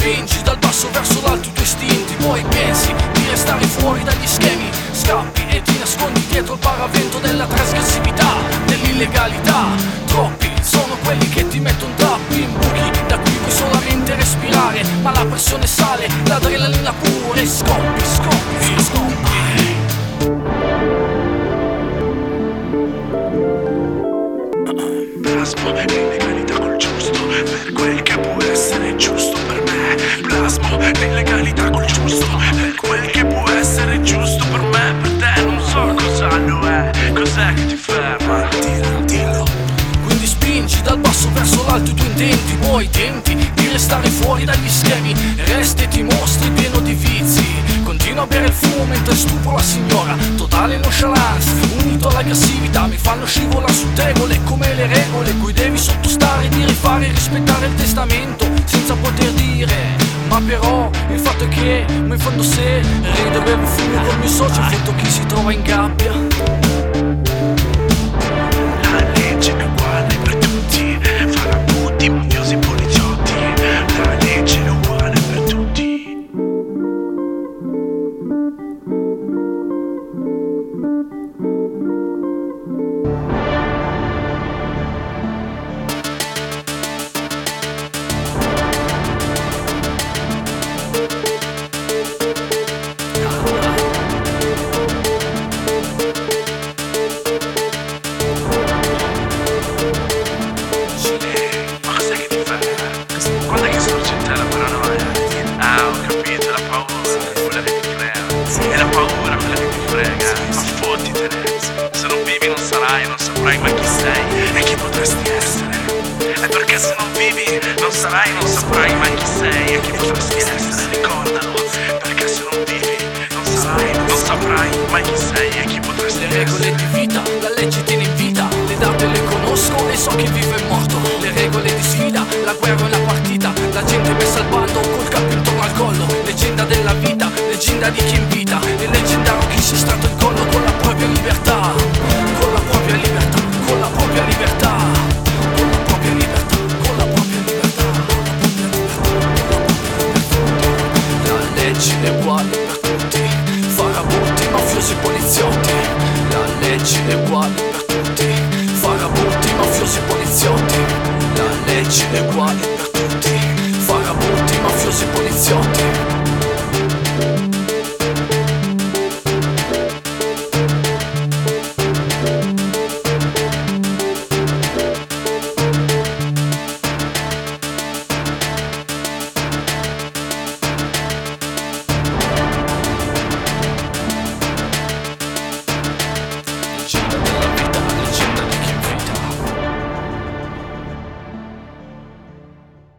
spingi dal basso verso l'alto i tuoi istinti, poi pensi di restare fuori dagli schemi, scappi e ti nascondi dietro il paravento della trasgressività, dell'illegalità. Troppi sono quelli che ti mettono tappi in buchi da cui puoi solamente respirare, ma la pressione sale, l'adrenalina pure, scoppi, scoppi, scoppi. Plasmo l'illegalità col giusto, per quel che può essere giusto per me. Plasmo l'illegalità col giusto, per quel che può essere giusto per me. Per te non so cosa lo è, cos'è che ti ferma, dillo. Quindi spingi dal basso verso l'alto i tuoi intenti, poi tenti di restare fuori dagli schemi, resti e ti mostri pieno di vizi. Continua a bere il fumo mentre stupro la signora, totale nonchalance, unito all'aggressività, mi fanno scivolare su tegole come le regole cui devi sottostare, di rifare e rispettare il testamento senza poter dire. Ma però il fatto è che, ma in fondo se rido e bevo fumo col mio socio, effetto chi si trova in gabbia. La legge è uguale per tutti, farabutti, mafiosi, poliziotti. La legge è uguale per tutti. Ma cos'è che ti fa? Quando è che sorge in te la paranoia? Ah, ho capito, la paura, quella che ti frega. È la paura quella che ti frega. Ma fottitene. Se non vivi non sarai, non saprai mai chi sei e chi potresti essere. È perché se non vivi non sarai, non saprai mai chi sei e chi potresti essere. Ricordalo, perché se non vivi non sarai, non saprai mai chi sei e chi potresti Le regole essere. di vita, la legge tiene in vita, le date le conosco e so chi vive e morto. Le regole di sfida, la guerra è una partita, la gente messa al bando col capo intorno al collo. Leggenda della vita, leggenda di chi invita, e leggendario chi si è stretto il collo con la propria libertà, con la propria libertà, con la propria libertà, con la propria libertà, con la propria libertà, la legge è uguale per tutti, farabutti, mafiosi, poliziotti. La legge è uguale per tutti, farabutti, mafiosi, poliziotti. La legge è uguale